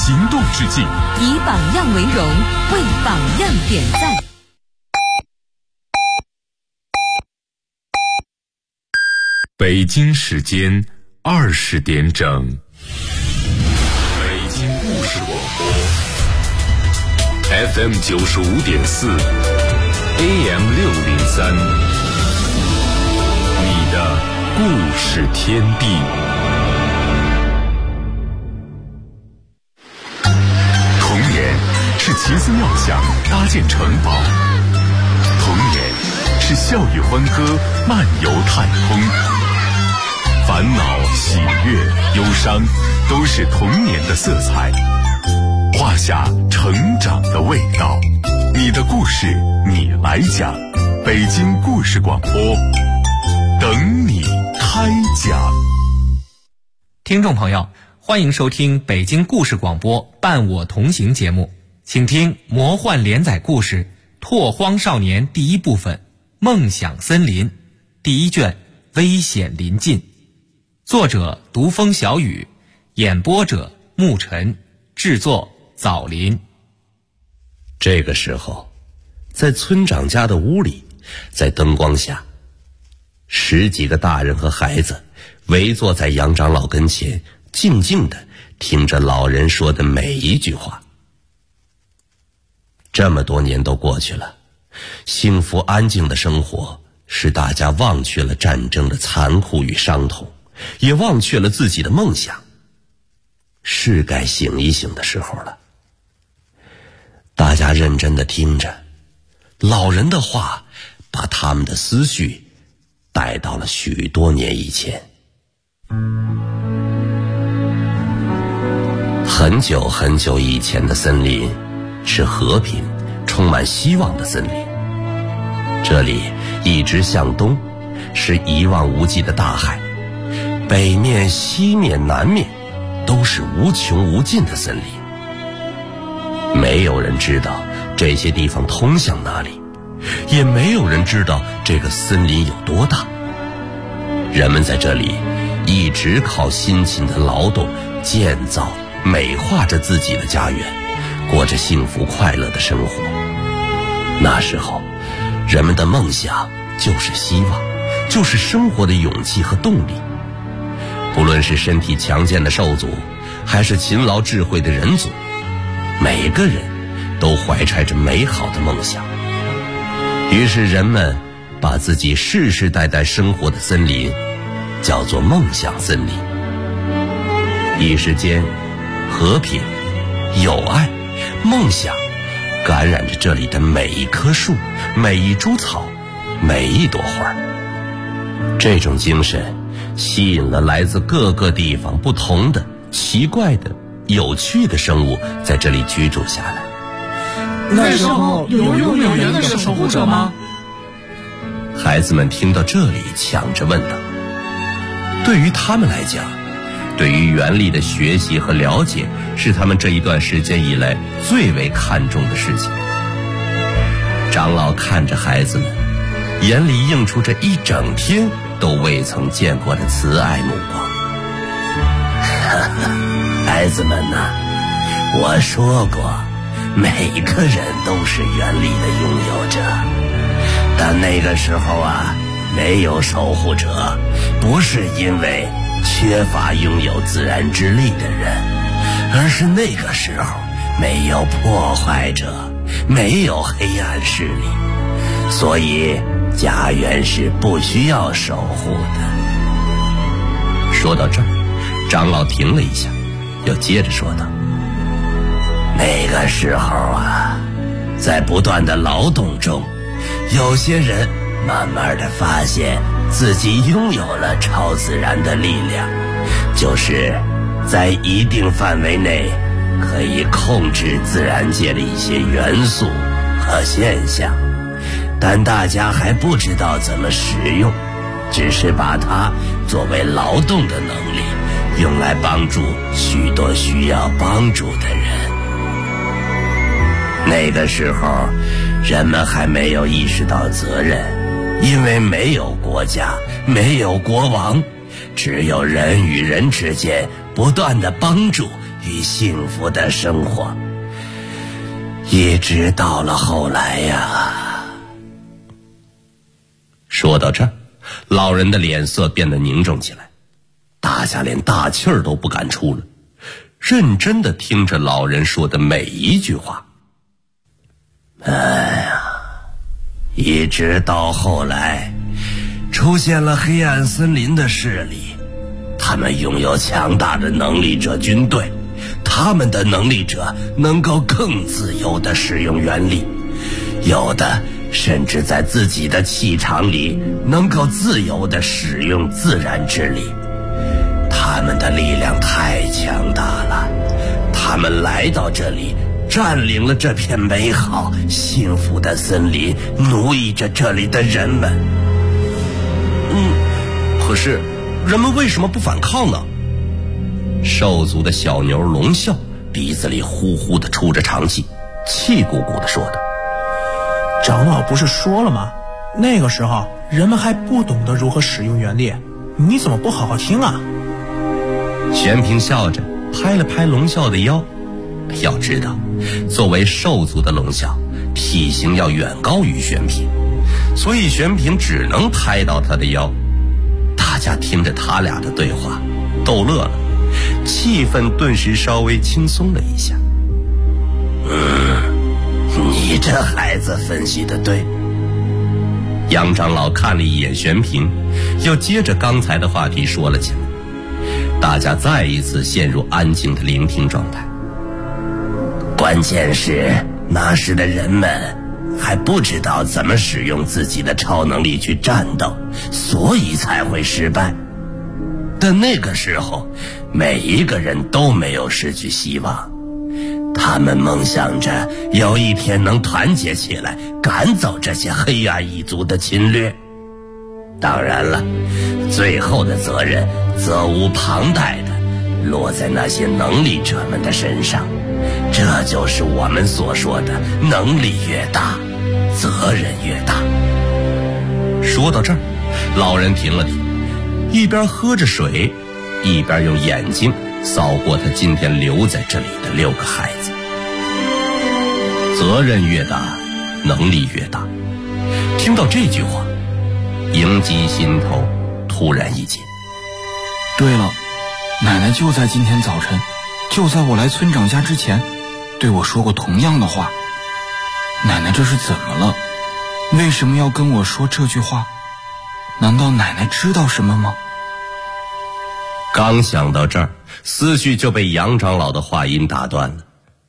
行动致敬， 以榜样为荣，为榜样点赞。 北京时间20点整，北京故事广播 FM 95.4 AM 603，你的故事天地。童年是奇思妙想搭建城堡，童年是笑语欢歌漫游太空，烦恼、喜悦、忧伤，都是童年的色彩，画下成长的味道。你的故事，你来讲。北京故事广播，等你开讲。 听众朋友，欢迎收听北京故事广播伴我同行节目，请听魔幻连载故事《拓荒少年》第一部分《梦想森林》第一卷危险临近。作者独风小雨，演播者沐晨，制作枣林。 这个时候，在村长家的屋里，在灯光下，10几个大人和孩子围坐在杨长老跟前，静静地听着老人说的每一句话。这么多年都过去了，幸福安静的生活使大家忘却了战争的残酷与伤痛，也忘却了自己的梦想。是该醒一醒的时候了。大家认真地听着，老人的话把他们的思绪带到了许多年以前。很久很久以前的森林是和平充满希望的森林，这里一直向东是一望无际的大海，北面西面南面都是无穷无尽的森林。没有人知道这些地方通向哪里，也没有人知道这个森林有多大。人们在这里一直靠辛勤的劳动建造美化着自己的家园，过着幸福快乐的生活。那时候人们的梦想就是希望，就是生活的勇气和动力。不论是身体强健的兽族，还是勤劳智慧的人族，每个人都怀揣着美好的梦想。于是人们把自己世世代代生活的森林叫做梦想森林。一时间，和平、友爱、梦想感染着这里的每一棵树、每一株草、每一朵花。这种精神吸引了来自各个地方不同的、奇怪的、有趣的生物在这里居住下来。 那时候有拥有园的守护者吗？ 孩子们听到这里抢着问道。对于他们来讲，对于园里的学习和了解是他们这一段时间以来最为看重的事情。长老看着孩子们，眼里映出这一整天都未曾见过的慈爱目光。孩子们呐，我说过，每个人都是园里的拥有者，但那个时候啊，没有守护者，不是因为缺乏拥有自然之力的人，而是那个时候没有破坏者，没有黑暗势力，所以家园是不需要守护的。说到这儿，长老停了一下，又接着说道：那个时候啊，在不断的劳动中，有些人慢慢的发现自己拥有了超自然的力量，就是在一定范围内可以控制自然界的一些元素和现象，但大家还不知道怎么使用，只是把它作为劳动的能力用来帮助许多需要帮助的人。那个时候人们还没有意识到责任，因为没有国家，没有国王，只有人与人之间不断的帮助与幸福的生活。一直到了后来呀。说到这儿，老人的脸色变得凝重起来，大家连大气儿都不敢出了，认真地听着老人说的每一句话。一直到后来出现了黑暗森林的势力，他们拥有强大的能力者军队，他们的能力者能够更自由地使用原力，有的甚至在自己的气场里能够自由地使用自然之力。他们的力量太强大了，他们来到这里，占领了这片美好幸福的森林，奴役着这里的人们。可是人们为什么不反抗呢？兽族的小牛龙啸鼻子里呼呼地出着长气，气鼓鼓地说道： 长老不是说了吗？那个时候人们还不懂得如何使用原力，你怎么不好好听啊？ 玄平笑着拍了拍龙啸的腰。要知道，作为兽族的龙啸，体型要远高于玄平，所以玄平只能拍到他的腰。大家听着他俩的对话，逗乐了，气氛顿时稍微轻松了一下。你这孩子分析得对。杨长老看了一眼玄平，又接着刚才的话题说了起来。大家再一次陷入安静的聆听状态。关键是那时的人们还不知道怎么使用自己的超能力去战斗，所以才会失败。但那个时候每一个人都没有失去希望，他们梦想着有一天能团结起来，赶走这些黑暗一族的侵略。当然了，最后的责任责无旁贷的落在那些能力者们的身上。这就是我们所说的能力越大，责任越大。说到这儿，老人停了停，一边喝着水，一边用眼睛扫过他今天留在这里的6个孩子。责任越大，能力越大。听到这句话，迎姬心头突然一紧。 对了，奶奶就在今天早晨，就在我来村长家之前，对我说过同样的话。奶奶这是怎么了？为什么要跟我说这句话？难道奶奶知道什么吗？ 刚想到这儿，思绪就被杨长老的话音打断了。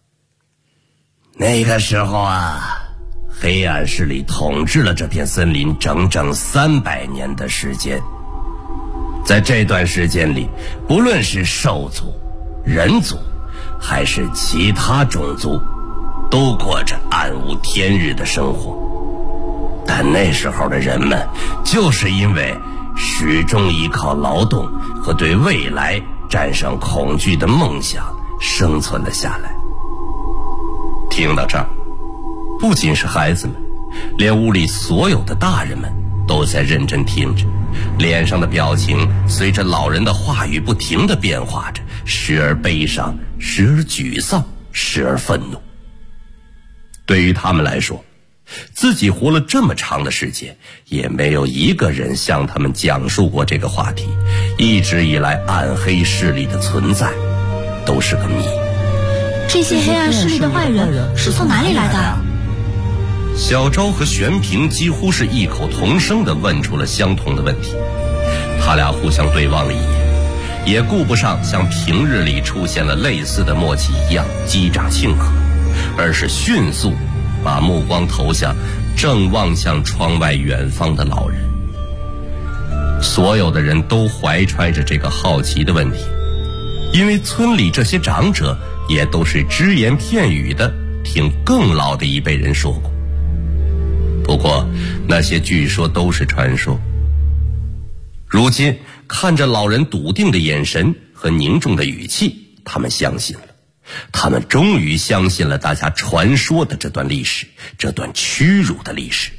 那个时候黑暗势力统治了这片森林整整300年的时间。在这段时间里，不论是兽族、人族还是其他种族，都过着暗无天日的生活。但那时候的人们就是因为始终依靠劳动和对未来战胜恐惧的梦想生存了下来。听到这儿，不仅是孩子们，连屋里所有的大人们都在认真听着，脸上的表情随着老人的话语不停地变化着，时而悲伤，时而沮丧，时而愤怒。对于他们来说，自己活了这么长的时间，也没有一个人向他们讲述过这个话题。一直以来暗黑势力的存在都是个谜。 这些黑暗势力的坏人是从哪里来的？ 小昭和玄平几乎是异口同声地问出了相同的问题。他俩互相对望了一眼，也顾不上像平日里出现了类似的默契一样击掌庆贺，而是迅速把目光投向正望向窗外远方的老人。所有的人都怀揣着这个好奇的问题，因为村里这些长者也都是只言片语的听更老的一辈人说过。不过那些据说都是传说。如今看着老人笃定的眼神和凝重的语气，他们相信了，他们终于相信了大家传说的这段历史，这段屈辱的历史。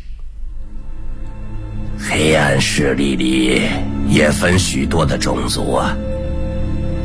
黑暗势力里也分许多的种族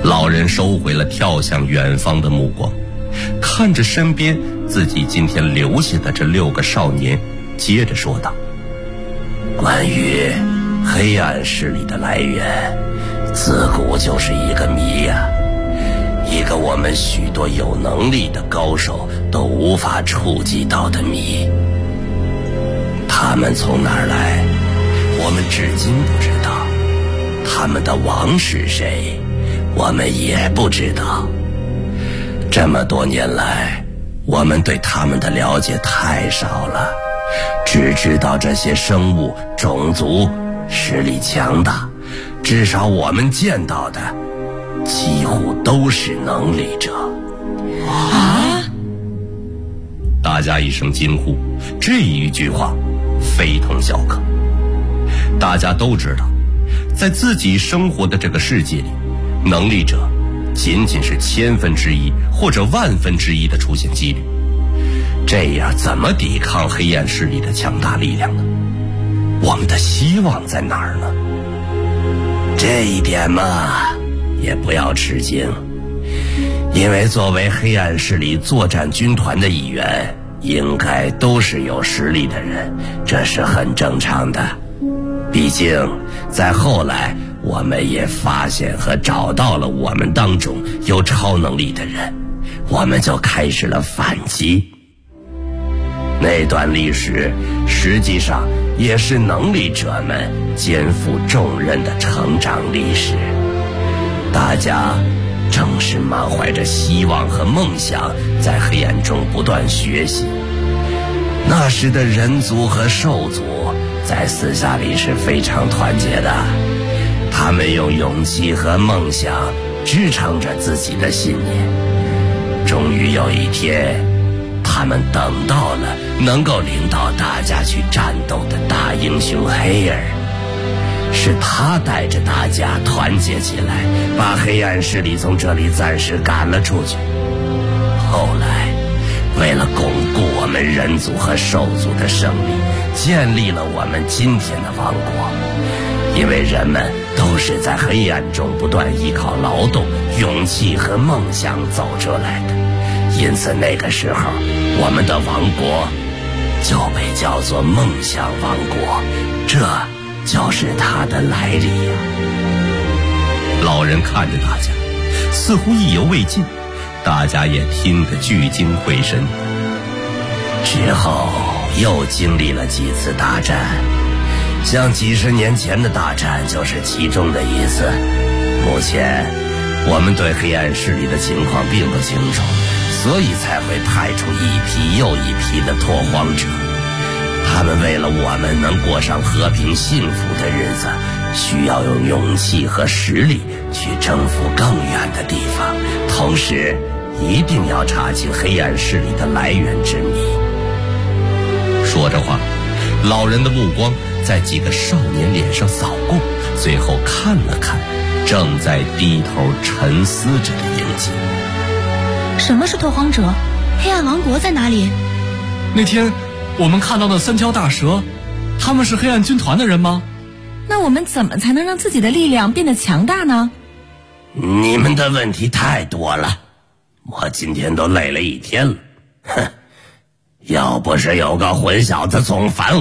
老人收回了跳向远方的目光，看着身边自己今天留下的这6个少年，接着说道：关于黑暗势力的来源，自古就是一个谜呀，一个我们许多有能力的高手都无法触及到的谜。他们从哪儿来，我们至今不知道；他们的王是谁，我们也不知道。这么多年来，我们对他们的了解太少了，只知道这些生物种族实力强大，至少我们见到的几乎都是能力者。 啊！ 大家一声惊呼，这一句话非同小可。大家都知道，在自己生活的这个世界里，能力者仅仅是1/1000或者1/1000的出现几率，这样怎么抵抗黑暗势力的强大力量呢？我们的希望在哪儿呢？这一点嘛，也不要吃惊，因为作为黑暗势力作战军团的一员，应该都是有实力的人，这是很正常的。毕竟在后来，我们也发现和找到了我们当中有超能力的人，我们就开始了反击。那段历史实际上也是能力者们肩负重任的成长历史。大家正是满怀着希望和梦想，在黑暗中不断学习。那时的人族和兽族在私下里是非常团结的，他们用勇气和梦想支撑着自己的信念。终于有一天，他们等到了能够领导大家去战斗的大英雄黑尔，是他带着大家团结起来，把黑暗势力从这里暂时赶了出去。后来为了巩固我们人族和兽族的胜利，建立了我们今天的王国。因为人们都是在黑暗中不断依靠劳动、勇气和梦想走出来的，因此那个时候我们的王国就被叫做梦想王国，这就是它的来历呀。老人看着大家，似乎意犹未尽，大家也听得聚精会神。之后又经历了几次大战，像几十年前的大战就是其中的一次。目前我们对黑暗势力的情况并不清楚，所以才会派出一批又一批的拓荒者。他们为了我们能过上和平幸福的日子，需要用勇气和实力去征服更远的地方，同时一定要查清黑暗势力的来源之谜。说着话，老人的目光在几个少年脸上扫过，最后看了看正在低头沉思着的英吉。 什么是拓荒者？黑暗王国在哪里？ 那天我们看到的3条大蛇，他们是黑暗军团的人吗？ 那我们怎么才能让自己的力量变得强大呢？ 你们的问题太多了，我今天都累了一天了。哼，要不是有个混小子总烦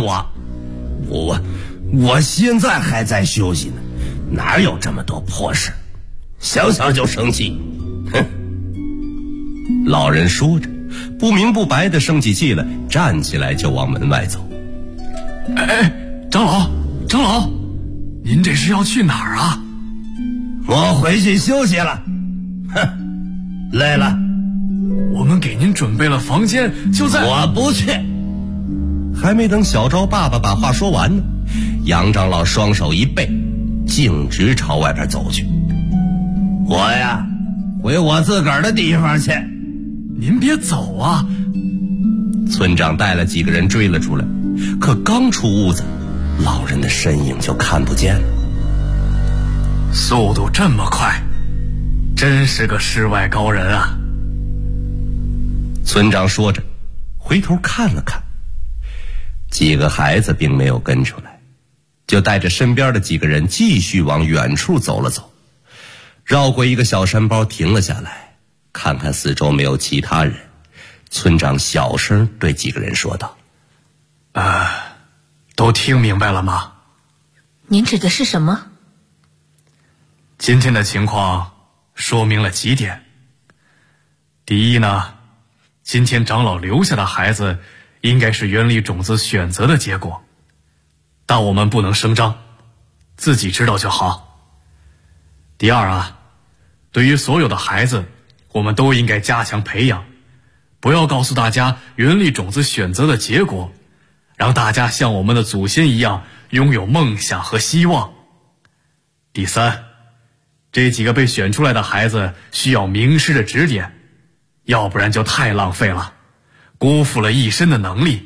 我现在还在休息呢，哪有这么多破事？想想就生气。哼！老人说着，不明不白地生起气来，站起来就往门外走。 哎，长老，您这是要去哪儿啊？ 我回去休息了。哼，累了。 我们给您准备了房间，就在…… 我不去。还没等小昭爸爸把话说完呢，杨长老双手一背，径直朝外边走去。我呀，回我自个儿的地方去。 您别走啊！ 村长带了几个人追了出来，可刚出屋子，老人的身影就看不见了。 速度这么快，真是个世外高人啊！ 村长说着，回头看了看，几个孩子并没有跟出来，就带着身边的几个人继续往远处走了走。 绕过一个小山包停了下来，看看四周没有其他人，村长小声对几个人说道： 都听明白了吗？ 您指的是什么？ 今天的情况说明了几点。第一呢，今天长老留下的孩子应该是原力种子选择的结果，但我们不能声张，自己知道就好。第二啊，对于所有的孩子，我们都应该加强培养，不要告诉大家原力种子选择的结果，让大家像我们的祖先一样拥有梦想和希望。第三，这几个被选出来的孩子需要名师的指点，要不然就太浪费了，辜负了一身的能力。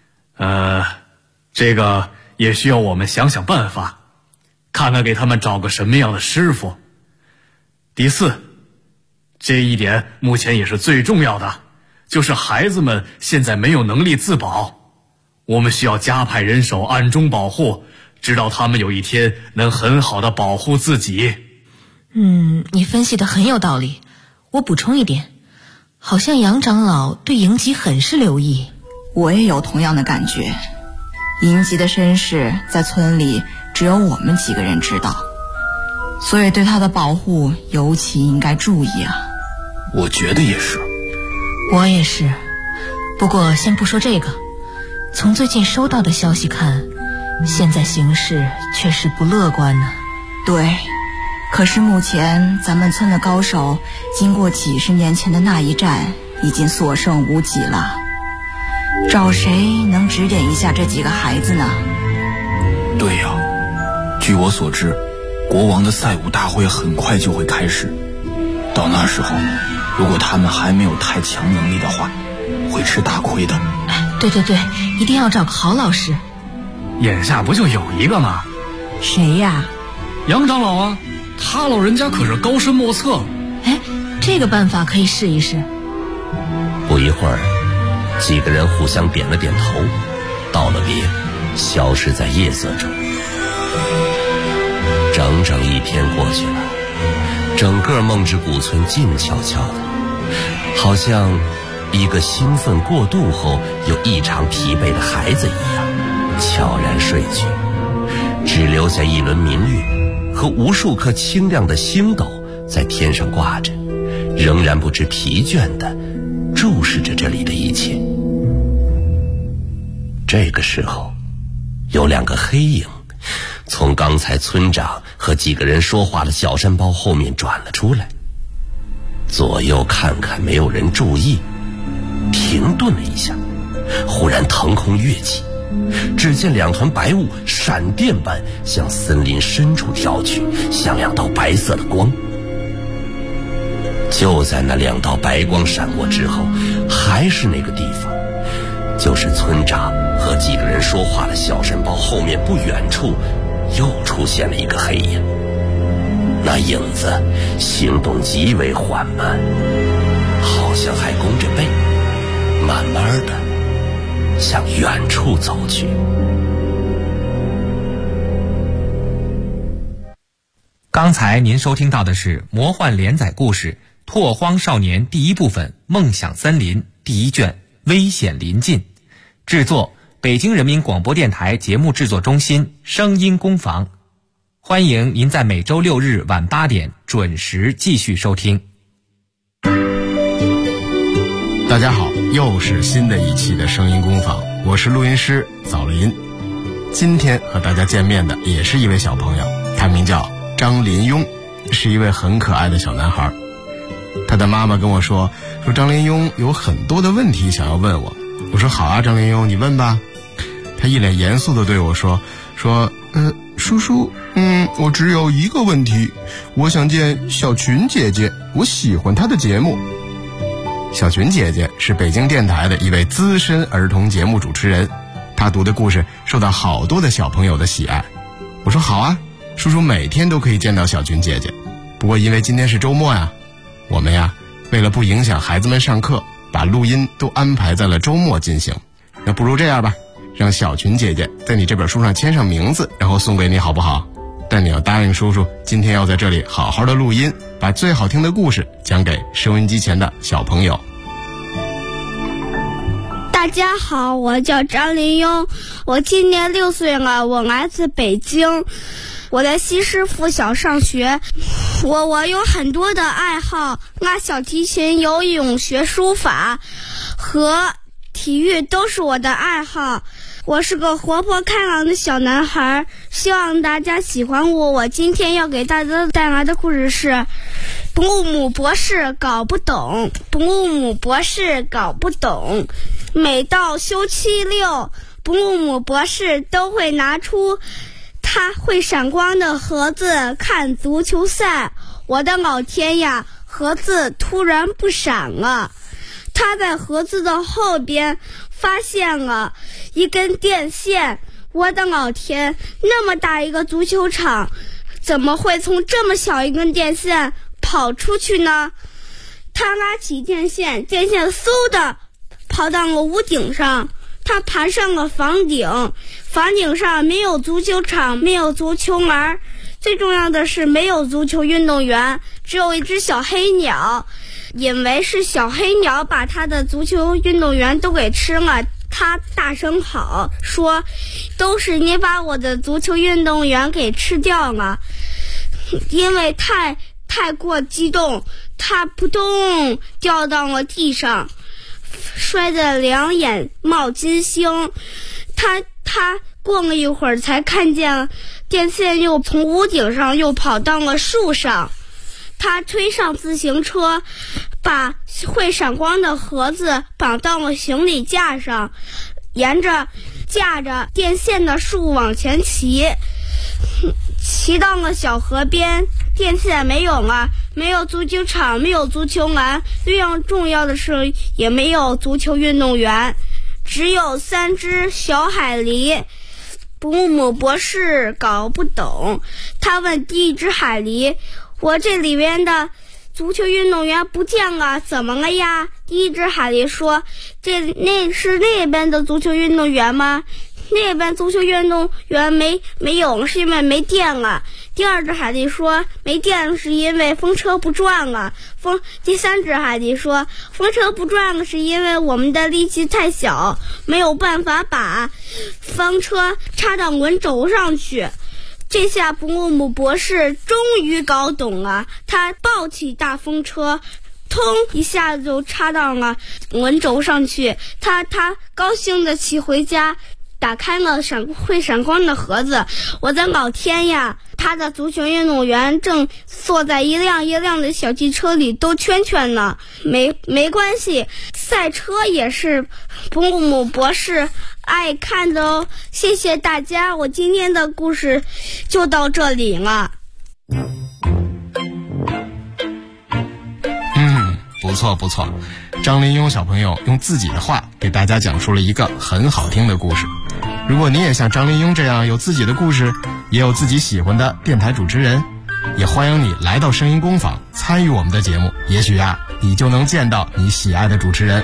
这个也需要我们想想办法，看看给他们找个什么样的师傅。第四，这一点目前也是最重要的，就是孩子们现在没有能力自保，我们需要加派人手暗中保护，直到他们有一天能很好的保护自己。 你分析的很有道理。我补充一点，好像杨长老对迎吉很是留意。 我也有同样的感觉，迎吉的身世在村里只有我们几个人知道，所以对他的保护尤其应该注意啊。 我觉得也是。 我也是。不过先不说这个，从最近收到的消息看，现在形势确实不乐观呢。 对，可是目前咱们村的高手经过几十年前的那一战，已经所剩无几了，找谁能指点一下这几个孩子呢？ 对呀，据我所知，国王的赛武大会很快就会开始，到那时候如果他们还没有太强能力的话，会吃大亏的。 对，一定要找个好老师。 眼下不就有一个吗？ 谁呀？ 杨长老啊，他老人家可是高深莫测。 这个办法可以试一试。 不一会儿，几个人互相点了点头，道了别，消失在夜色中。整整一天过去了，整个梦之谷村静悄悄的，好像一个兴奋过度后又异常疲惫的孩子一样，悄然睡去，只留下一轮明月和无数颗清亮的星斗在天上挂着，仍然不知疲倦地注视着这里的一切。这个时候，有两个黑影从刚才村长和几个人说话的小山包后面转了出来，左右看看没有人注意，停顿了一下，忽然腾空跃起，只见两团白雾闪电般向森林深处跳去，像两道白色的光。就在那两道白光闪过之后，还是那个地方，就是村长和几个人说话的小山包后面不远处又出现了一个黑影。那影子行动极为缓慢，好像还弓着背，慢慢的向远处走去。 刚才您收听到的是魔幻连载故事《拓荒少年》第一部分《梦想森林》第一卷危险临近，制作北京人民广播电台节目制作中心声音工坊。欢迎您在每周6日晚8点准时继续收听。 大家好，又是新的一期的声音工坊，我是录音师枣林。今天和大家见面的也是一位小朋友，他名叫张林庸，是一位很可爱的小男孩。他的妈妈跟我说张林庸有很多的问题想要问我。我说好啊，张林庸你问吧。他一脸严肃地对我说叔叔，我只有一个问题，我想见小群姐姐，我喜欢她的节目。小群姐姐是北京电台的一位资深儿童节目主持人，她读的故事受到好多的小朋友的喜爱。我说好啊，叔叔每天都可以见到小群姐姐，不过因为今天是周末呀，我们呀为了不影响孩子们上课，把录音都安排在了周末进行。那不如这样吧，让小群姐姐在你这本书上签上名字，然后送给你好不好？ 但你要答应叔叔，今天要在这里好好的录音，把最好听的故事讲给收音机前的小朋友。 大家好，我叫张林庸，我今年6岁了，我来自北京，我在西师附小上学。我有很多的爱好，拉小提琴、游泳、学书法和体育都是我的爱好。我是个活泼开朗的小男孩，希望大家喜欢我。我今天要给大家带来的故事是布鲁姆博士搞不懂。布鲁姆博士搞不懂。每到休期6，布鲁姆博士都会拿出他会闪光的盒子看足球赛。我的老天呀，盒子突然不闪了。他在盒子的后边发现了一根电线。我的老天，那么大一个足球场，怎么会从这么小一根电线跑出去呢？他拉起电线，电线嗖的跑到了屋顶上。他爬上了房顶，房顶上没有足球场，没有足球篮，最重要的是没有足球运动员，只有一只小黑鸟。因为是小黑鸟把他的足球运动员都给吃了，他大声吼说，都是你把我的足球运动员给吃掉了。因为太过激动，他扑通掉到了地上，摔得两眼冒金星。他过了一会儿才看见电线又从屋顶上又跑到了树上。他推上自行车，把会闪光的盒子绑到了行李架上，沿着架着电线的树往前骑到了小河边。电线没有了，没有足球场，没有足球篮，最重要的是也没有足球运动员，只有3只小海狸。布鲁姆博士搞不懂，他问第一只海狸，我这里面的足球运动员不见了，怎么了呀？第一只海狸说，那是那边的足球运动员吗？那边足球运动员没有，是因为没电了。第二只海狸说，没电是因为风车不转了。第三只海狸说，风车不转了是因为我们的力气太小，没有办法把风车插到轮轴上去。这下布鲁姆博士终于搞懂了，他抱起大风车，通一下就插到了轮轴上去。他高兴地骑回家，打开了会闪光的盒子。我的老天呀，他的足球运动员正坐在一辆一辆的小汽车里兜圈圈呢。没关系，赛车也是布鲁姆博士爱看的哦。谢谢大家，我今天的故事就到这里了。 不错，张林庸小朋友用自己的话给大家讲述了一个很好听的故事。如果你也像张林庸这样有自己的故事，也有自己喜欢的电台主持人，也欢迎你来到声音工坊参与我们的节目，也许你就能见到你喜爱的主持人。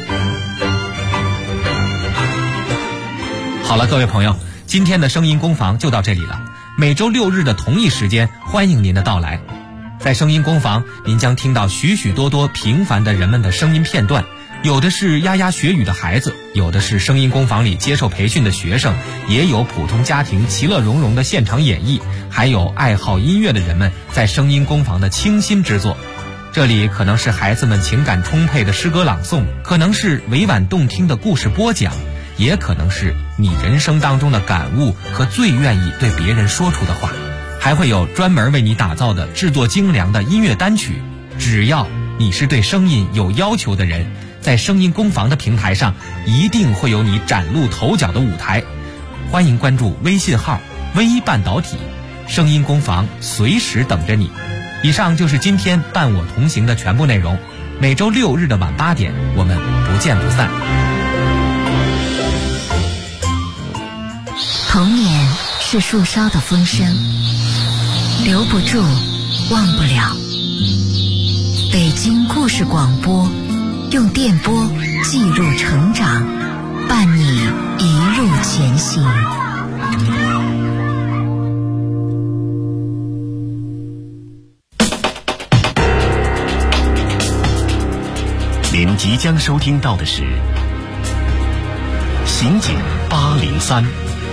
好了，各位朋友，今天的声音工坊就到这里了。每周6日的同一时间，欢迎您的到来。在声音工坊，您将听到许许多多平凡的人们的声音片段，有的是牙牙学语的孩子，有的是声音工坊里接受培训的学生，也有普通家庭其乐融融的现场演绎，还有爱好音乐的人们在声音工坊的倾心之作。这里可能是孩子们情感充沛的诗歌朗诵，可能是委婉动听的故事播讲，也可能是你人生当中的感悟和最愿意对别人说出的话。还会有专门为你打造的制作精良的音乐单曲。只要你是对声音有要求的人，在声音工坊的平台上一定会有你崭露头角的舞台。欢迎关注微信号微半导体，声音工坊随时等着你。以上就是今天伴我同行的全部内容。每周6日的晚8点，我们不见不散。 童年是树梢的风声，留不住，忘不了。北京故事广播，用电波记录成长，伴你一路前行。 即将收听到的是刑警803。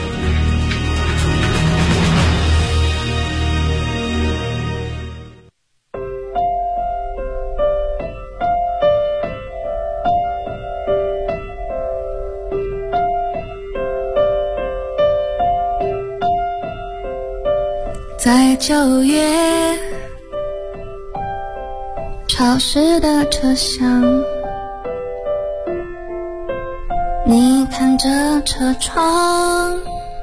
在9月潮湿的车厢，你看着车窗，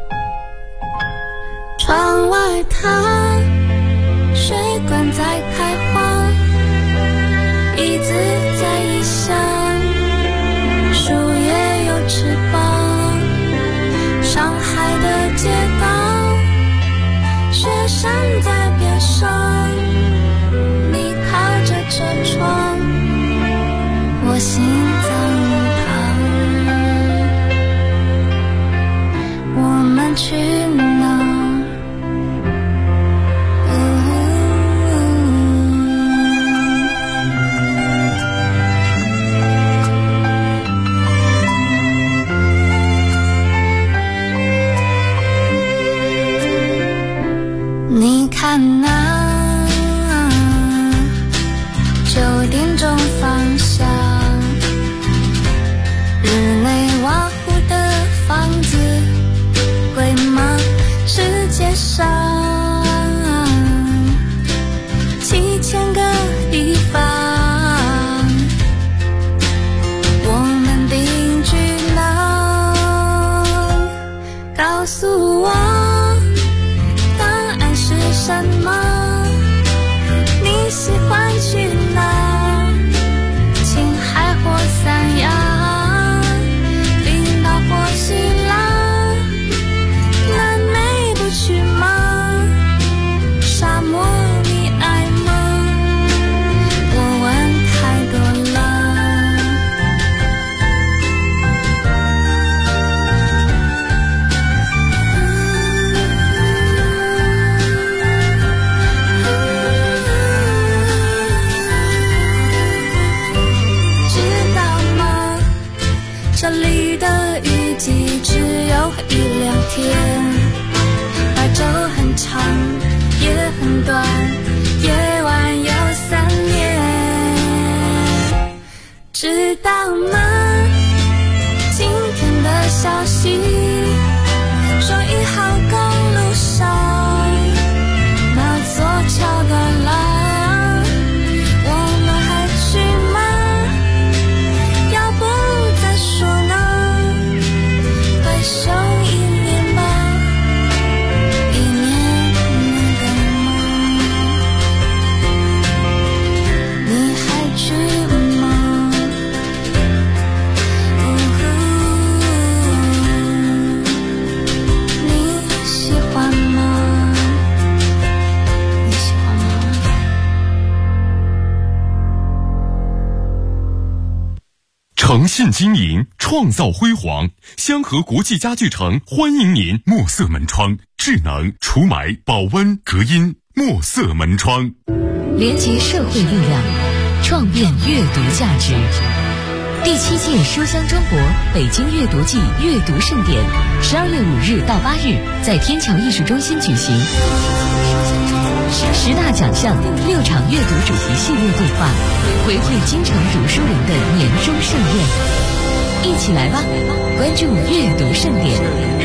窗外它水管在开花，椅子在异乡，树叶有翅膀，上海的街道，雪山在边上，你靠着车窗，我心脏旁，我们去哪？你看那9点钟方向，日内瓦湖的房子贵吗？世界上7000个地方，我们定居哪？告诉我什么？你喜欢去哪？青海或三亚，冰岛或希腊，南美不去吗？沙漠你爱吗？我问太多了。这里的雨季只有1-2天，白昼很长，夜很短，夜晚有3年，知道吗？今天的消息说1号公路上那座桥断了。 诚信经营，创造辉煌。香河国际家具城欢迎您！墨色门窗，智能除霾、保温、隔音。墨色门窗， 连接社会力量，创变阅读价值。第7届书香中国北京阅读季阅读盛典，12月5日到8日在天桥艺术中心举行。10大奖项，6场阅读主题系列对话，回馈京城读书人的年终盛宴。一起来吧，关注阅读盛典。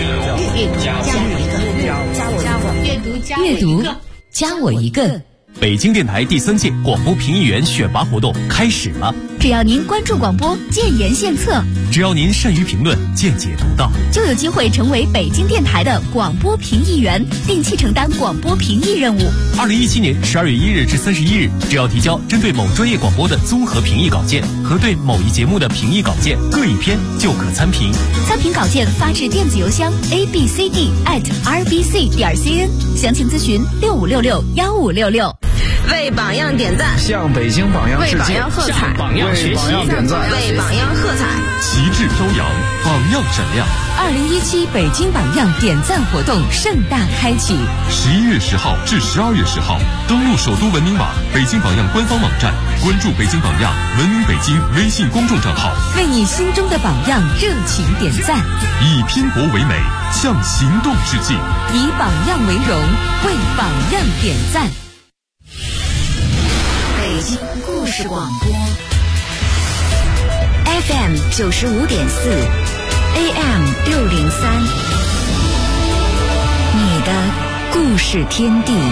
阅读加我一个。 北京电台第3届广播评议员选拔活动开始了。 只要您关注广播，建言献策； 只要您善于评论，见解独到， 就有机会成为北京电台的广播评议员，定期承担广播评议任务。 2017年12月1日至31日，只要提交针对某专业广播的综合评议稿件和对某一节目的评议稿件各1篇，就可参评。 参评稿件发至电子邮箱 abcd@rbc.cn，详情咨询65661566。 为榜样点赞， 向北京榜样致敬， 为榜样喝彩， 向榜样学习， 点赞， 为榜样喝彩， 旗帜飘扬，榜样闪亮。 2017北京榜样点赞活动盛大开启 ，11月10号至12月10号，登录首都文明网、北京榜样官方网站，关注北京榜样、文明北京微信公众账号， 为你心中的榜样热情点赞， 以拼搏为美，向行动致敬， 以榜样为荣，为榜样点赞。 北京故事广播 FM 95.4 AM 603，你的故事天地。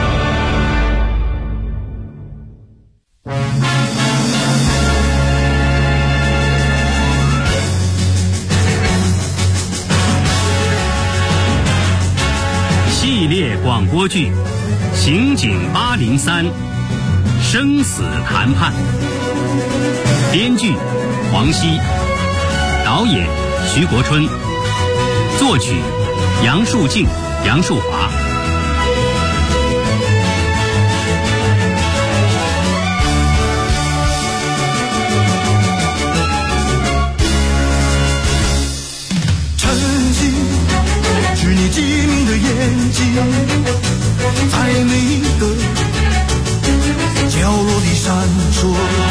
系列广播剧《刑警803》生死谈判，编剧黄熙，导演徐国春，作曲杨树静、杨树华。 晨曦是你机敏的眼睛，在每一个角落里闪烁。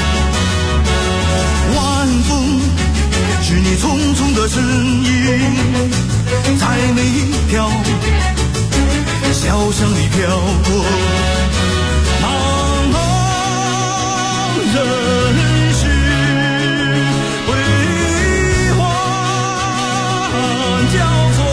晚风是你匆匆的身影，在每一条小巷里飘过。茫茫人世悲欢交错，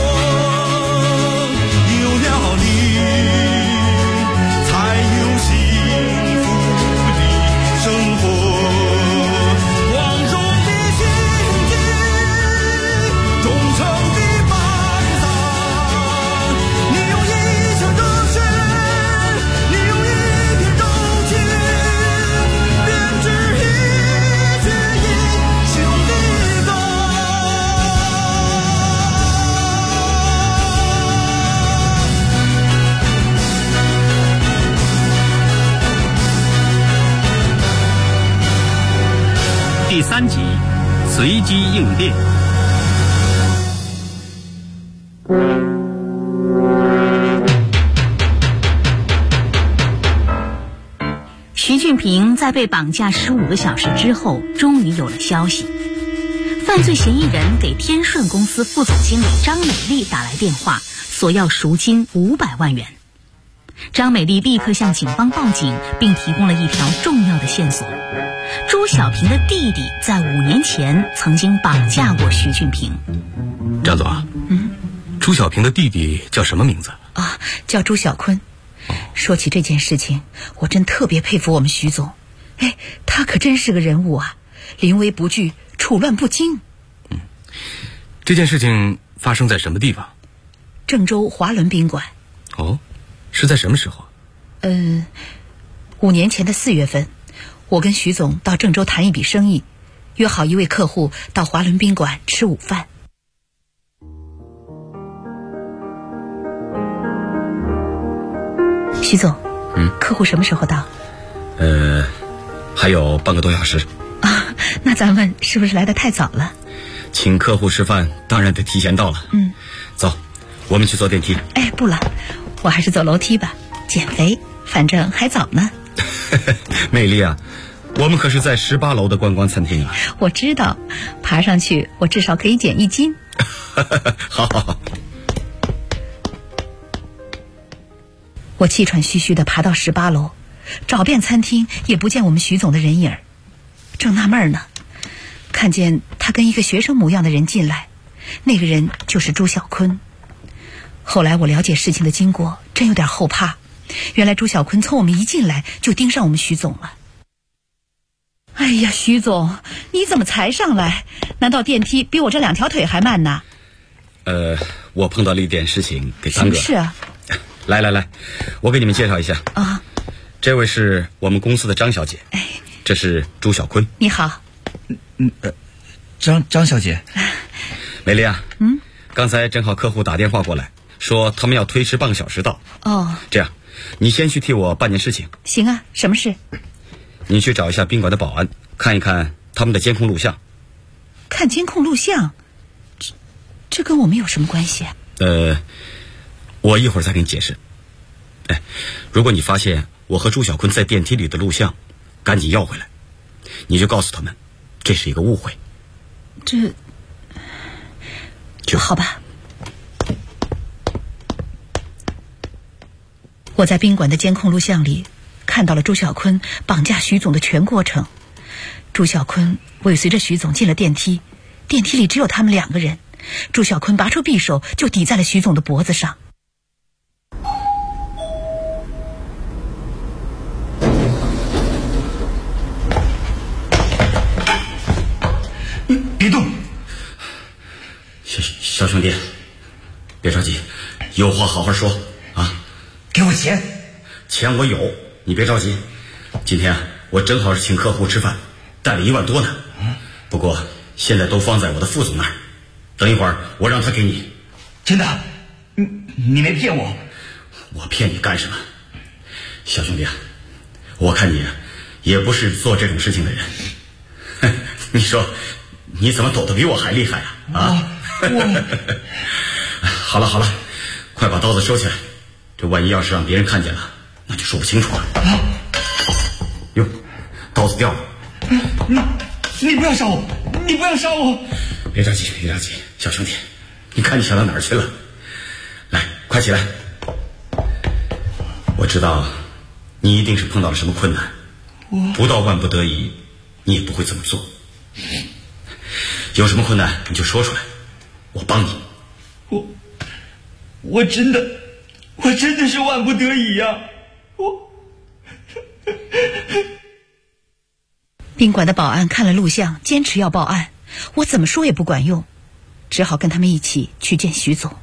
有了你才有幸福的生活。光荣的心境，忠诚的班长，你用一腔热血，你用一片柔情，编织一曲英雄的歌。 第3集随机应变。 徐俊平在被绑架15个小时之后，终于有了消息。犯罪嫌疑人给天顺公司副总经理张美丽打来电话，索要赎金500万元。张美丽立刻向警方报警，并提供了一条重要的线索：朱小平的弟弟在5年前曾经绑架过徐俊平。 张总，朱小平的弟弟叫什么名字？ 叫朱小坤。说起这件事情，我真特别佩服我们徐总。他可真是个人物啊，临危不惧，处乱不惊。 这件事情发生在什么地方？ 郑州华伦宾馆。 哦，是在什么时候 ？5年前的4月份，我跟徐总到郑州谈一笔生意，约好一位客户到华伦宾馆吃午饭。徐总，客户什么时候到？ 还有半个多小时。 那咱们是不是来得太早了？ 请客户吃饭，当然得提前到了。走，我们去坐电梯。 不了，我还是走楼梯吧，减肥，反正还早呢。 美丽啊，我们可是在18楼的观光餐厅啊。 我知道，爬上去我至少可以减1斤。 好。 我气喘吁吁地爬到18楼，找遍餐厅也不见我们徐总的人影。正纳闷呢，看见他跟一个学生模样的人进来，那个人就是朱小坤。后来我了解事情的经过，真有点后怕。原来朱小坤从我们一进来就盯上我们徐总了。哎呀，徐总，你怎么才上来？难道电梯比我这2条腿还慢呢？ 我碰到了一点事情，给耽搁了。 什么事啊？ 来，我给你们介绍一下啊。这位是我们公司的张小姐，这是朱小坤。 你好。 张小姐。 美丽啊，刚才正好客户打电话过来，说他们要推迟半个小时到。 哦， 这样你先去替我办件事情。 行啊，什么事？ 你去找一下宾馆的保安，看一看他们的监控录像。 看监控录像？这跟我们有什么关系啊？ 我一会儿再给你解释。如果你发现我和朱小坤在电梯里的录像，赶紧要回来，你就告诉他们这是一个误会。 好吧。我在宾馆的监控录像里看到了朱小坤绑架徐总的全过程。朱小坤尾随着徐总进了电梯，电梯里只有他们2个人。朱小坤拔出匕首就抵在了徐总的脖子上。 别动！小兄弟，别着急，有话好好说啊！ 给我钱！ 钱我有，你别着急。今天我正好是请客户吃饭，带了1万多呢。不过现在都放在我的副总那儿，等一会儿我让他给你。 真的？你没骗我？ 我骗你干什么？小兄弟啊，我看你也不是做这种事情的人。你说你怎么抖得比我还厉害啊？好了，快把刀子收起来，这万一要是让别人看见了，那就说不清楚了。哟，刀子掉了。 你不要杀我！你不要杀我！ 别着急，小兄弟，你看你想到哪儿去了？来，快起来！我知道你一定是碰到了什么困难，不到万不得已，你也不会这么做。有什么困难你就说出来，我帮你。 我真的是万不得已呀！ 宾馆的保安看了录像，坚持要报案，我怎么说也不管用，只好跟他们一起去见徐总。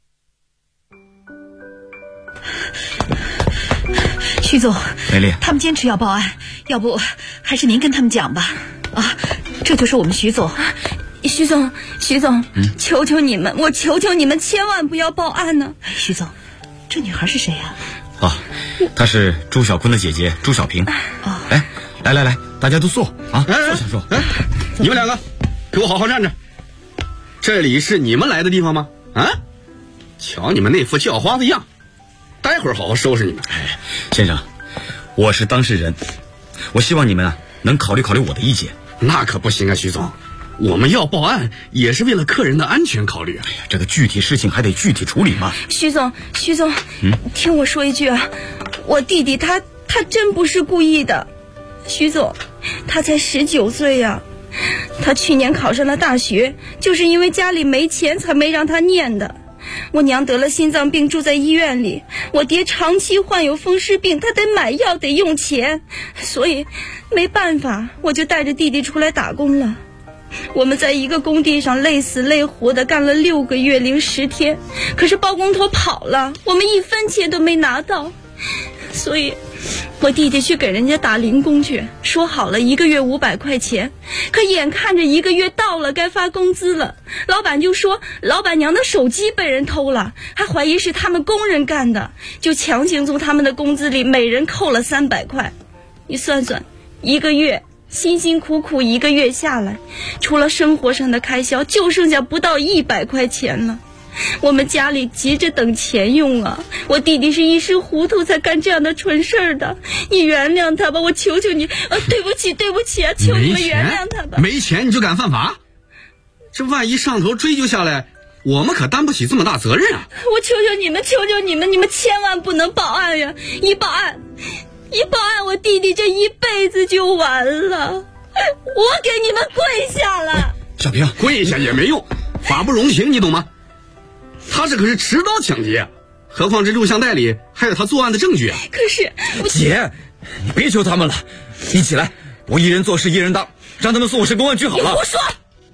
徐总， 美丽， 他们坚持要报案，要不还是您跟他们讲吧。这就是我们徐总。 徐总，求求你们，我求求你们，千万不要报案呢！ 徐总，这女孩是谁呀？ 她是朱小坤的姐姐朱小平。来，大家都坐啊！坐下说。 你们2个，给我好好站着。这里是你们来的地方吗？瞧你们那副叫花的样，待会儿好好收拾你们。 先生，我是当事人，我希望你们能考虑考虑我的意见。 那可不行啊，徐总，我们要报案也是为了客人的安全考虑。 这个具体事情还得具体处理嘛。 徐总，听我说一句啊，我弟弟他真不是故意的。徐总，他才19岁呀，他去年考上了大学，就是因为家里没钱才没让他念的。我娘得了心脏病住在医院里，我爹长期患有风湿病，他得买药得用钱，所以没办法，我就带着弟弟出来打工了。我们在一个工地上累死累活的干了6个月零10天，可是包工头跑了，我们1分钱都没拿到，所以我弟弟去给人家打零工去，说好了1个月500块钱，可眼看着1个月到了，该发工资了，老板就说老板娘的手机被人偷了，还怀疑是他们工人干的，就强行从他们的工资里每人扣了300块。你算算，1个月辛辛苦苦1个月下来，除了生活上的开销，就剩下不到100块钱了。我们家里急着等钱用啊，我弟弟是一时糊涂才干这样的蠢事儿的，你原谅他吧，我求求你，对不起啊，求你们原谅他吧。 没钱你就敢犯法？这万一上头追究下来，我们可担不起这么大责任啊！ 我求求你们，你们千万不能报案呀！一报案，我弟弟这一辈子就完了，我给你们跪下了。 小平，跪下也没用，法不容情，你懂吗？他这可是持刀抢劫，何况这录像带里还有他作案的证据啊！ 可是姐，你别求他们了，你起来，我一人做事一人当，让他们送我上公安局好了。 你胡说！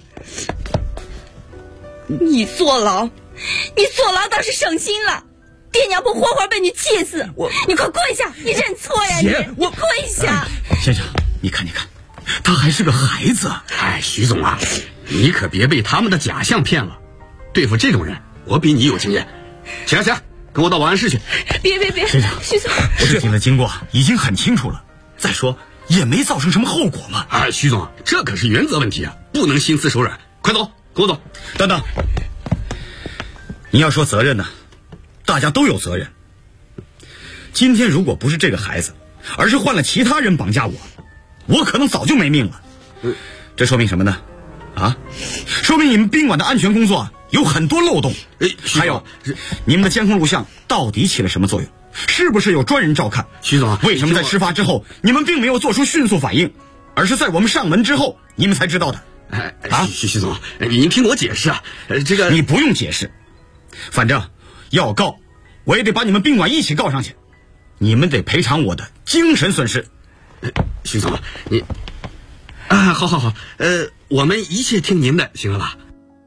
你坐牢倒是省心了，爹娘不活活被你气死！你快跪下，你认错呀！ 姐， 你跪下！ 先生，你看，他还是个孩子。徐总啊，你可别被他们的假象骗了，对付这种人我比你有经验。行， 跟我到保安室去。 别， 先生， 徐总， 事情的经过已经很清楚了，再说也没造成什么后果嘛。 哎，徐总，这可是原则问题啊，不能心慈手软。快走，跟我走。 等等，你要说责任呢，大家都有责任。今天如果不是这个孩子，而是换了其他人绑架我可能早就没命了。这说明什么呢？啊，说明你们宾馆的安全工作有很多漏洞。还有，你们的监控录像到底起了什么作用？是不是有专人照看？ 徐总， 为什么在事发之后你们并没有做出迅速反应，而是在我们上门之后你们才知道的？ 徐总，您听我解释啊，这个你不用解释，反正要告，我也得把你们宾馆一起告上去，你们得赔偿我的精神损失。 徐总，你啊，好，我们一切听您的，行了吧？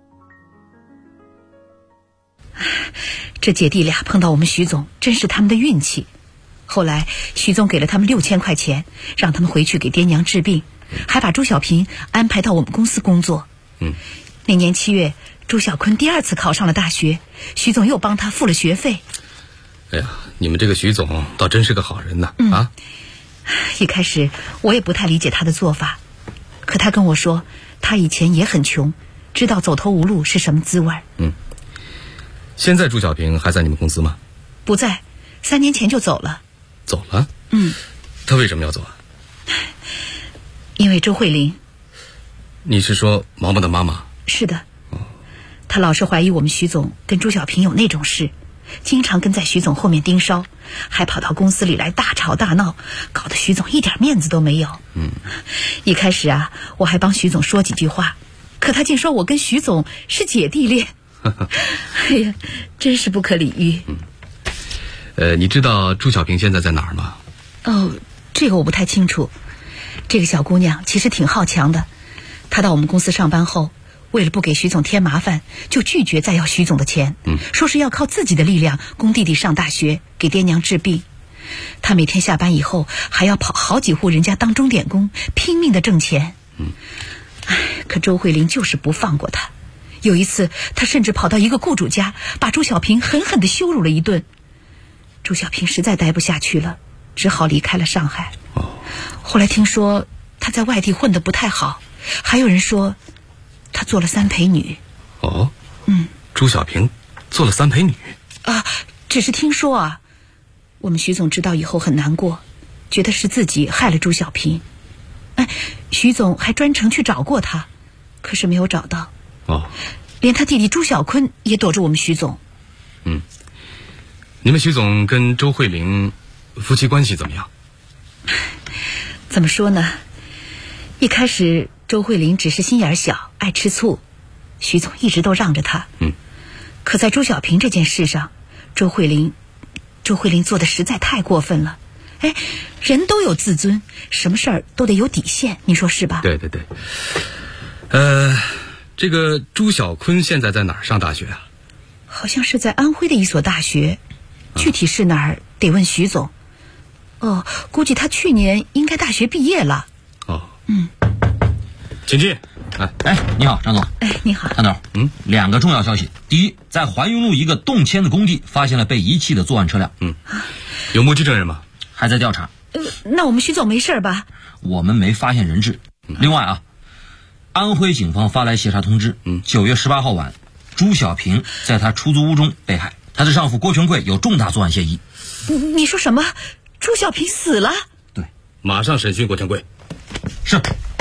这姐弟俩碰到我们徐总，真是他们的运气。后来徐总给了他们6000块钱，让他们回去给爹娘治病，还把朱小平安排到我们公司工作。那年7月，朱小坤第2次考上了大学，徐总又帮他付了学费。 哎呀，你们这个徐总倒真是个好人呐！啊， 一开始我也不太理解他的做法，可他跟我说，他以前也很穷，知道走投无路是什么滋味。 现在朱小平还在你们公司吗？ 不在，3年前就走了。 走了？他为什么要走啊？ 因为周慧玲。 你是说毛毛的妈妈？ 是的。他老是怀疑我们徐总跟朱小平有那种事，经常跟在徐总后面盯梢，还跑到公司里来大吵大闹，搞得徐总一点面子都没有。一开始啊，我还帮徐总说几句话，可他竟说我跟徐总是姐弟恋。哎呀，真是不可理喻。 你知道朱小平现在在哪儿吗？ 这个我不太清楚。这个小姑娘其实挺好强的，她到我们公司上班后，为了不给徐总添麻烦，就拒绝再要徐总的钱，说是要靠自己的力量供弟弟上大学，给爹娘治病。她每天下班以后还要跑好几户人家当钟点工，拼命的挣钱。可周慧玲就是不放过她。有一次，她甚至跑到一个雇主家，把朱小平狠狠地羞辱了一顿。朱小平实在待不下去了，只好离开了上海。后来听说他在外地混得不太好，还有人说他做了3陪女。 朱小平做了3陪女只是听说啊。我们徐总知道以后很难过，觉得是自己害了朱小平。徐总还专程去找过他，可是没有找到。连他弟弟朱小坤也躲着我们徐总。 你们徐总跟周慧玲夫妻关系怎么样？ 怎么说呢？一开始周慧玲只是心眼小，爱吃醋，徐总一直都让着她。可在朱小平这件事上，周慧玲做的实在太过分了。人都有自尊，什么事儿都得有底线，你说是吧？ 对。这个朱小坤现在在哪儿上大学啊？ 好像是在安徽的一所大学，具体是哪儿得问徐总。估计他去年应该大学毕业了。 请进。 你好，张总。 你好， 张总。2个重要消息。第一，在怀孕路一个动迁的工地发现了被遗弃的作案车辆。 有目击证人吗？ 还在调查。 那我们徐总没事吧？ 我们没发现人质。另外啊，安徽警方发来协查通知，9月18号晚，朱小平在他出租屋中被害，她的丈夫郭全贵有重大作案嫌疑。 你说什么？朱小平死了？ 对， 马上审讯郭全贵。 是。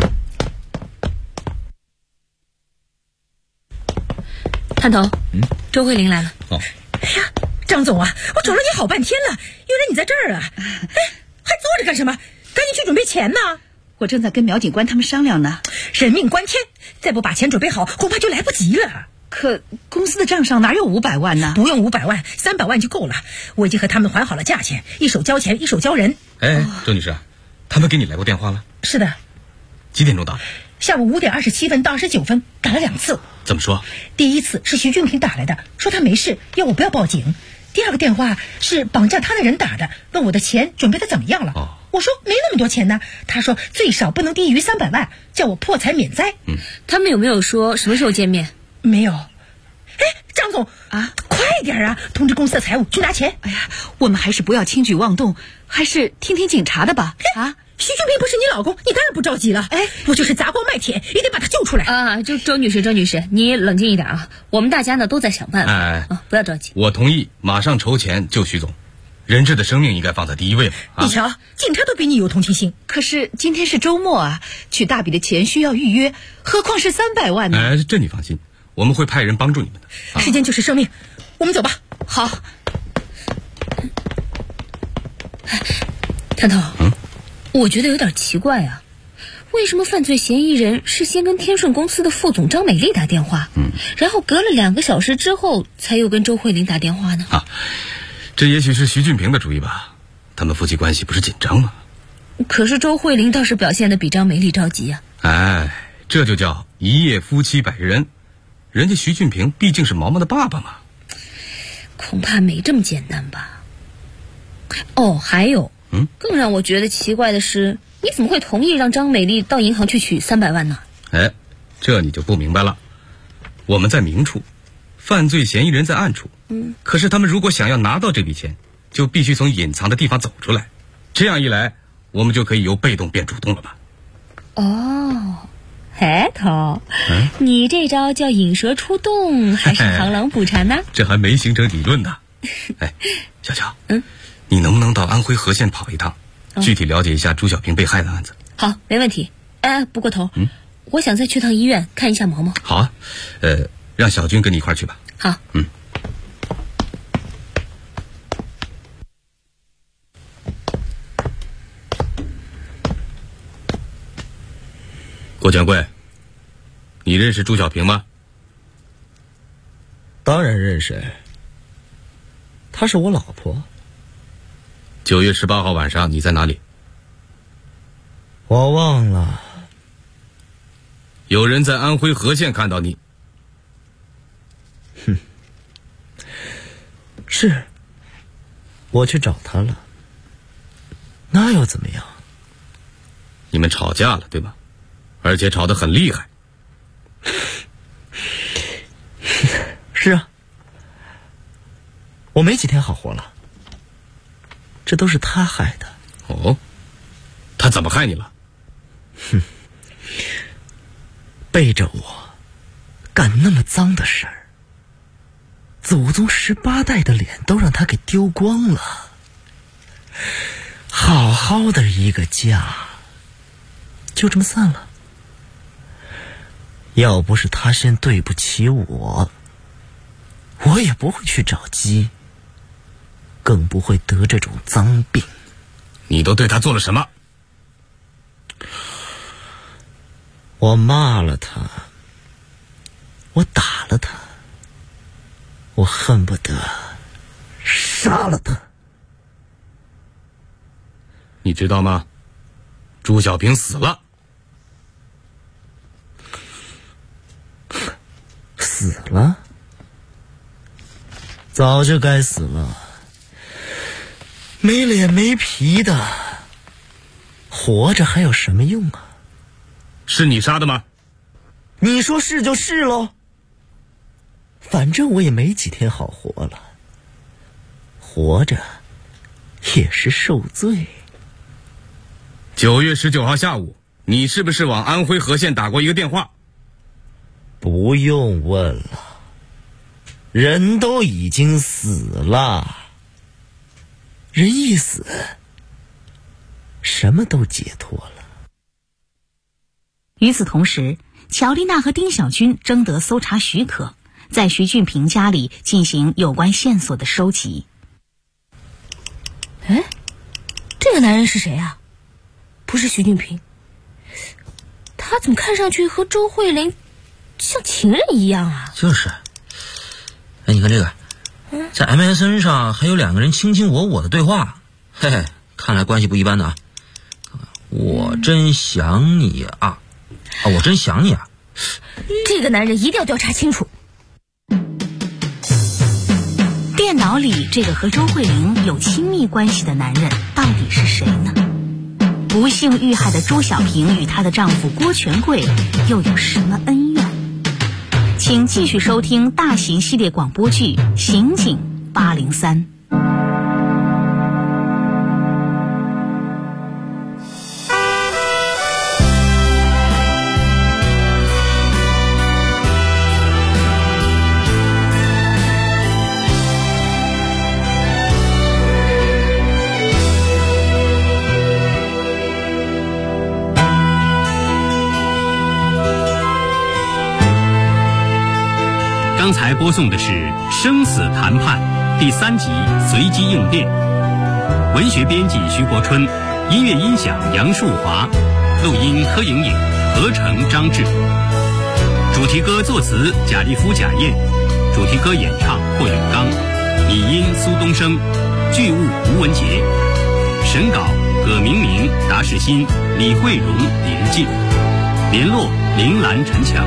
探头，周慧玲来了。 哎呀，张总啊，我找了你好半天了，原来你在这儿啊！还坐着干什么？赶紧去准备钱呢！我正在跟苗警官他们商量呢。人命关天，再不把钱准备好，恐怕就来不及了。可公司的账上哪有500万呢？ 不用500万，300万就够了。我已经和他们还好了价钱，一手交钱，一手交人。 周女士，他们给你来过电话了？ 是的。 几点钟打？ 下午5点27分到29分，打了2次。 怎么说？ 第一次是徐俊平打来的，说他没事，要我不要报警。第2个电话是绑架他的人打的，问我的钱准备的怎么样了。我说没那么多钱呢，他说最少不能低于300万，叫我破财免灾。他们有没有说什么时候见面？没有。张总啊，快点啊！通知公司的财务去拿钱。 哎呀，我们还是不要轻举妄动，还是听听警察的吧。啊， 徐俊平不是你老公，你当然不着急了。哎，我就是砸锅卖铁也得把他救出来啊！周女士，你冷静一点啊！我们大家呢都在想办法不要着急。 我同意，马上筹钱救徐总。人质的生命应该放在第一位嘛。 你瞧，警察都比你有同情心。 可是今天是周末啊，取大笔的钱需要预约，何况是300万呢？ 这你放心，我们会派人帮助你们的。 时间就是生命，我们走吧。 好。探头，我觉得有点奇怪啊，为什么犯罪嫌疑人是先跟天顺公司的副总张美丽打电话，然后隔了2个小时之后才又跟周慧玲打电话呢？ 这也许是徐俊平的主意吧，他们夫妻关系不是紧张吗？ 可是周慧玲倒是表现得比张美丽着急啊。 这就叫一夜夫妻百日恩，人家徐俊平毕竟是毛毛的爸爸嘛。 恐怕没这么简单吧。还有，更让我觉得奇怪的是，你怎么会同意让张美丽到银行去取300万呢？ 这你就不明白了。我们在明处，犯罪嫌疑人在暗处。可是他们如果想要拿到这笔钱，就必须从隐藏的地方走出来。这样一来，我们就可以由被动变主动了吧？ 头，你这招叫引蛇出洞，还是螳螂捕蝉呢？ 这还没形成理论呢。小乔，你能不能到安徽和县跑一趟，具体了解一下朱小平被害的案子？ 好，没问题。不过头，我想再去趟医院看一下毛毛。 好啊，让小军跟你一块去吧。 好。 郭全贵，你认识朱小平吗？ 当然认识，她是我老婆。 9月18号晚上你在哪里？ 我忘了。 有人在安徽和县看到你。 是，我去找他了。那又怎么样？ 你们吵架了，对吧？而且吵得很厉害。 是啊，我没几天好活了，这都是他害的。 他怎么害你了？ 背着我干那么脏的事儿，祖宗18代的脸都让他给丢光了。好好的一个家，就这么散了。要不是他先对不起我，我也不会去找鸡，更不会得这种脏病。 你都对他做了什么？ 我骂了他，我打了他，我恨不得杀了他。 你知道吗？朱小平死了。 死了？早就该死了，没脸没皮的，活着还有什么用啊？ 是你杀的吗？ 你说是就是喽，反正我也没几天好活了，活着也是受罪。 9月19号下午，你是不是往安徽和县打过一个电话？ 不用问了，人都已经死了，人一死，什么都解脱了。 与此同时，乔丽娜和丁小军征得搜查许可，在徐俊平家里进行有关线索的收集。 这个男人是谁啊？不是徐俊平，他怎么看上去和周慧玲像情人一样啊？ 就是。你看这个，在 MSN 上还有2个人卿卿我我的对话，嘿嘿，看来关系不一般的啊。我真想你啊，我真想你啊。 这个男人一定要调查清楚。 电脑里这个和周慧玲有亲密关系的男人到底是谁呢？不幸遇害的朱小平与她的丈夫郭全贵又有什么恩怨？ 请继续收听大型系列广播剧《刑警803》。 刚才播送的是《生死谈判》第3集随机应变，文学编辑徐国春，音乐音响杨树华，录音柯莹莹，合成张志。主题歌作词贾立夫、贾燕，主题歌演唱霍永刚，拟音苏东升，剧务吴文杰，审稿葛明明、达世新、李慧荣、李日进，联络林兰、陈强。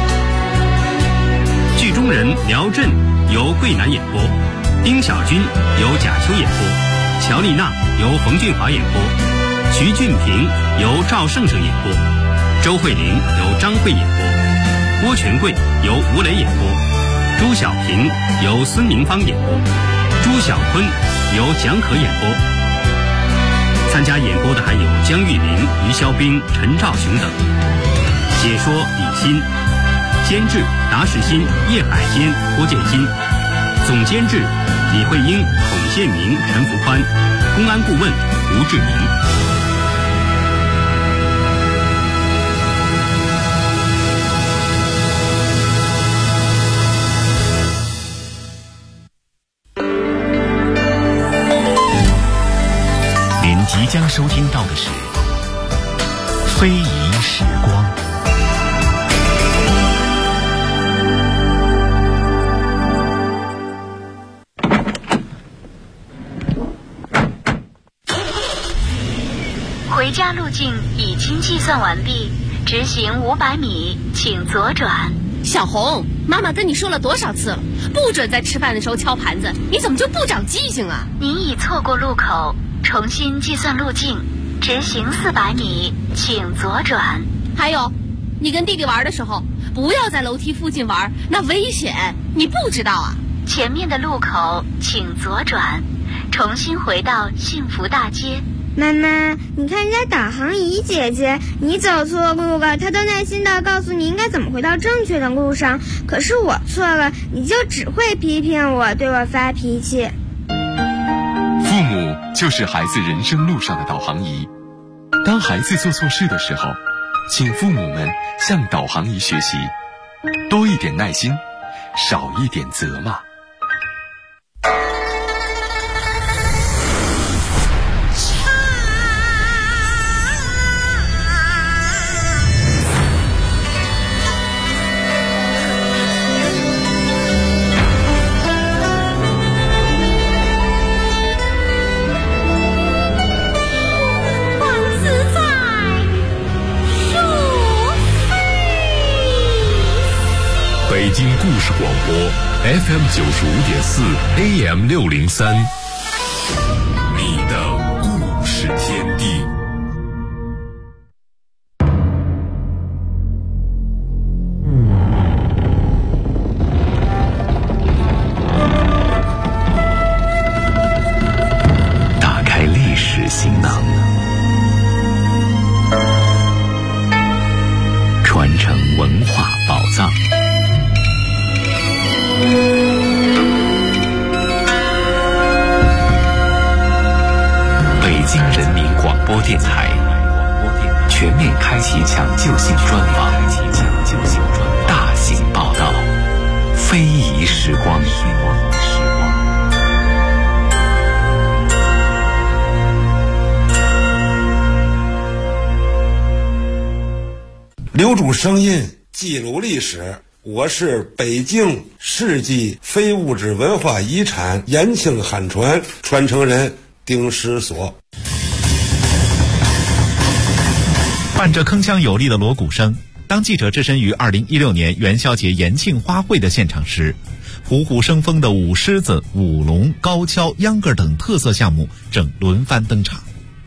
剧中人廖震由桂南演播，丁小军由贾秋演播，乔丽娜由冯俊华演播，徐俊平由赵胜胜演播，周慧玲由张慧演播，郭全贵由吴磊演播，朱小平由孙明芳演播，朱小坤由蒋可演播。参加演播的还有江玉林、于肖兵、陈兆雄等。解说李欣，监制达世新、叶海坚、郭建新，总监制李慧英、孔宪明、陈福宽，公安顾问吴志明。 您即将收听到的是《非遗时光》。 回家路径已经计算完毕，直行500米，请左转。 小红，妈妈跟你说了多少次了，不准在吃饭的时候敲盘子，你怎么就不长记性啊？ 您已错过路口，重新计算路径，直行400米，请左转。 还有，你跟弟弟玩的时候，不要在楼梯附近玩，那危险，你不知道啊？ 前面的路口请左转，重新回到幸福大街。 妈妈，你看人家导航仪姐姐，你走错路了，她都耐心地告诉你应该怎么回到正确的路上。可是我错了，你就只会批评我，对我发脾气。 父母就是孩子人生路上的导航仪。当孩子做错事的时候，请父母们向导航仪学习，多一点耐心，少一点责骂。北京故事广播 FM 95.4 AM 603，你的故事天地。打开历史行囊，传承文化宝藏。北京人民广播电台全面开启抢救性专访，大型报道，非遗时光。 留住声音，记录历史。我是北京世纪非物质文化遗产延庆汉传传承人丁石所。 伴着铿锵有力的锣鼓声，当记者置身于2016年元宵节延庆花卉的现场时，虎虎生风的舞狮子、舞龙、高跷、秧歌等特色项目正轮番登场。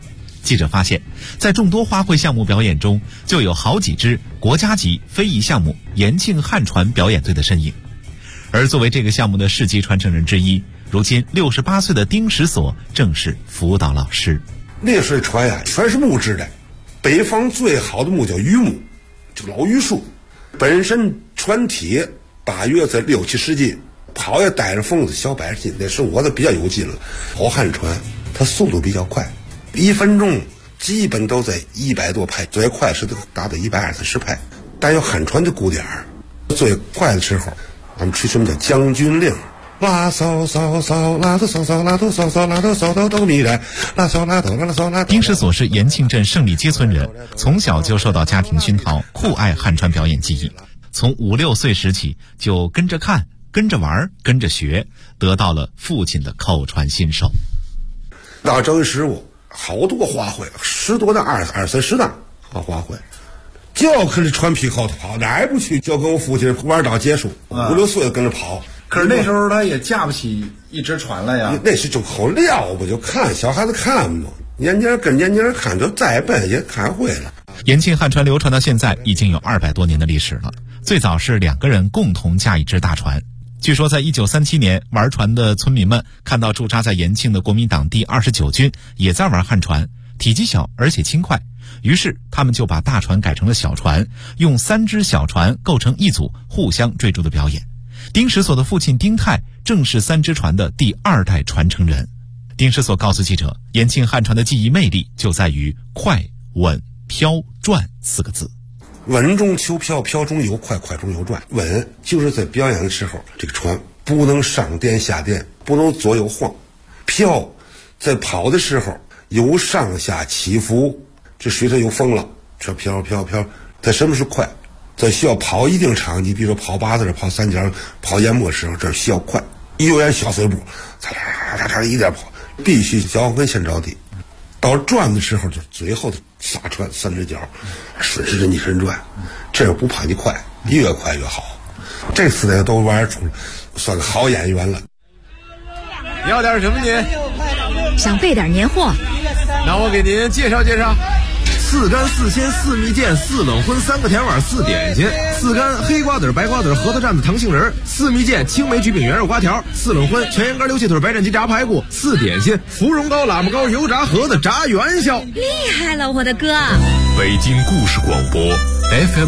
记者发现，在众多花卉项目表演中，就有好几支国家级非遗项目延庆汉传表演队的身影。而作为这个项目的世纪传承人之一，如今68岁的丁石锁正是辅导老师。 那时候船呀，全是木质的，北方最好的木叫榆木，就老榆树，本身船体大约在6、70斤，跑也带着风子小100斤，那时候我都比较有劲了。跑汉船，它速度比较快，1分钟基本都在100多拍，最快是达到120-130拍。但有汉船的鼓点儿，最快的时候，俺们吹什么叫将军令。拉骚骚骚，拉哆骚骚，拉哆骚骚，拉哆骚哆哆咪来，拉骚拉哆拉骚拉。 丁石锁是延庆镇胜利街村人，从小就受到家庭熏陶，酷爱汉传表演技艺。从5、6岁时起，就跟着看、跟着玩、跟着学，得到了父亲的口传心授。 到正师傅，好多花卉，10多档、20-30档花卉。就跟着船皮后头跑，哪儿也不去，就跟我父亲玩到结束，5、6岁跟着跑。 可是那时候他也架不起一只船来呀。 那是就好撂不就看小孩子看嘛，年年跟年年看，就再笨也看会了。 延庆汉传流传到现在已经有200多年的历史了。最早是2个人共同驾一只大船。据说在1937年，玩船的村民们看到驻扎在延庆的国民党第29军也在玩汉船，体积小而且轻快，于是他们就把大船改成了小船，用3只小船构成一组，互相追逐的表演。丁石锁的父亲丁泰正是3只船的第2代传承人。丁石锁告诉记者，延庆汉传的技艺魅力就在于快、稳、飘、转4个字。 稳中求飘，飘中有快，快中有转。稳就是在表演的时候，这个船不能上颠下颠，不能左右晃。飘在跑的时候有上下起伏，这水上有风了，这飘飘飘。它什么是快？在需要跑一定场，你比如说跑8字、跑3角、跑淹没的时候，这需要快，有点小碎步，嚓一点跑，必须脚跟先着地。到转的时候，就最后的撒船3只脚，顺时针逆时针转，这不怕你快，越快越好。这4代都玩出了，算个好演员了。 你要点什么您？ 想备点年货， 那我给您介绍介绍。4干4鲜4蜜饯4冷荤3个甜碗4点心，4干黑瓜子白瓜子核桃蘸子糖杏仁，4蜜饯青梅橘饼圆肉瓜条，4冷荤全羊肝溜气腿白斩鸡炸排骨，4点心芙蓉糕喇嘛糕油炸盒子炸元宵。 厉害了，我的哥！ 北京故事广播 FM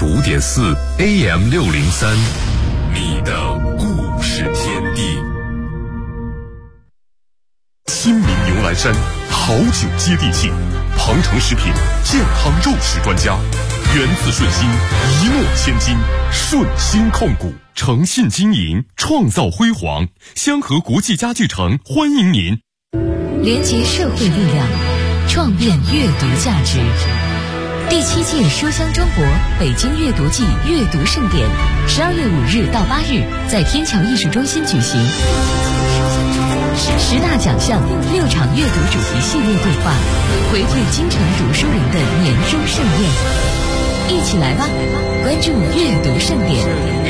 95.4 AM 603，你的故事天地。新民牛栏山好酒接地气，庞城食品健康肉食专家，源自顺心，一诺千金，顺心控股，诚信经营，创造辉煌。香河国际家具城欢迎您。 连结社会力量，创变阅读价值。第7届书香中国北京阅读季阅读盛典，12月5日到8日在天桥艺术中心举行。10大奖项，6场阅读主题系列对话，回馈京城读书人的年终盛宴。一起来吧，关注阅读盛典。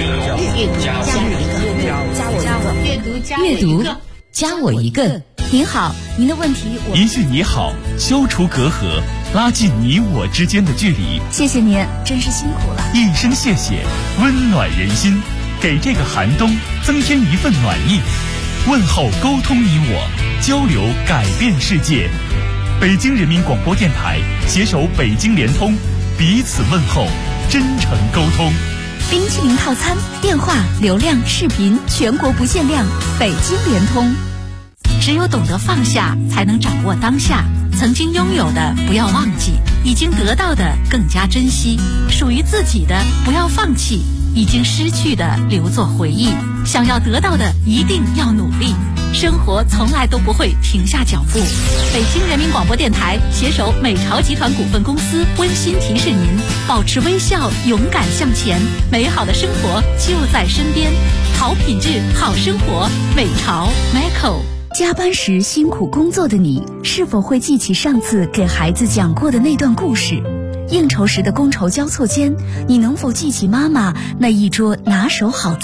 阅读加我一个。 您好，您的问题我一句你好，消除隔阂，拉近你我之间的距离。 谢谢您，真是辛苦了。 一声谢谢，温暖人心，给这个寒冬增添一份暖意。问候沟通你我，交流改变世界。北京人民广播电台携手北京联通，彼此问候，真诚沟通。 冰淇淋套餐，电话、流量、视频全国不限量，北京联通。 只有懂得放下，才能掌握当下。曾经拥有的不要忘记，已经得到的更加珍惜，属于自己的不要放弃，已经失去的留作回忆。想要得到的一定要努力，生活从来都不会停下脚步。北京人民广播电台携手美巢集团股份公司温馨提示您：保持微笑，勇敢向前，美好的生活就在身边。好品质，好生活，美巢 Michael。 加班时辛苦工作的你，是否会记起上次给孩子讲过的那段故事？应酬时的觥筹交错间，你能否记起妈妈那一桌拿手好菜？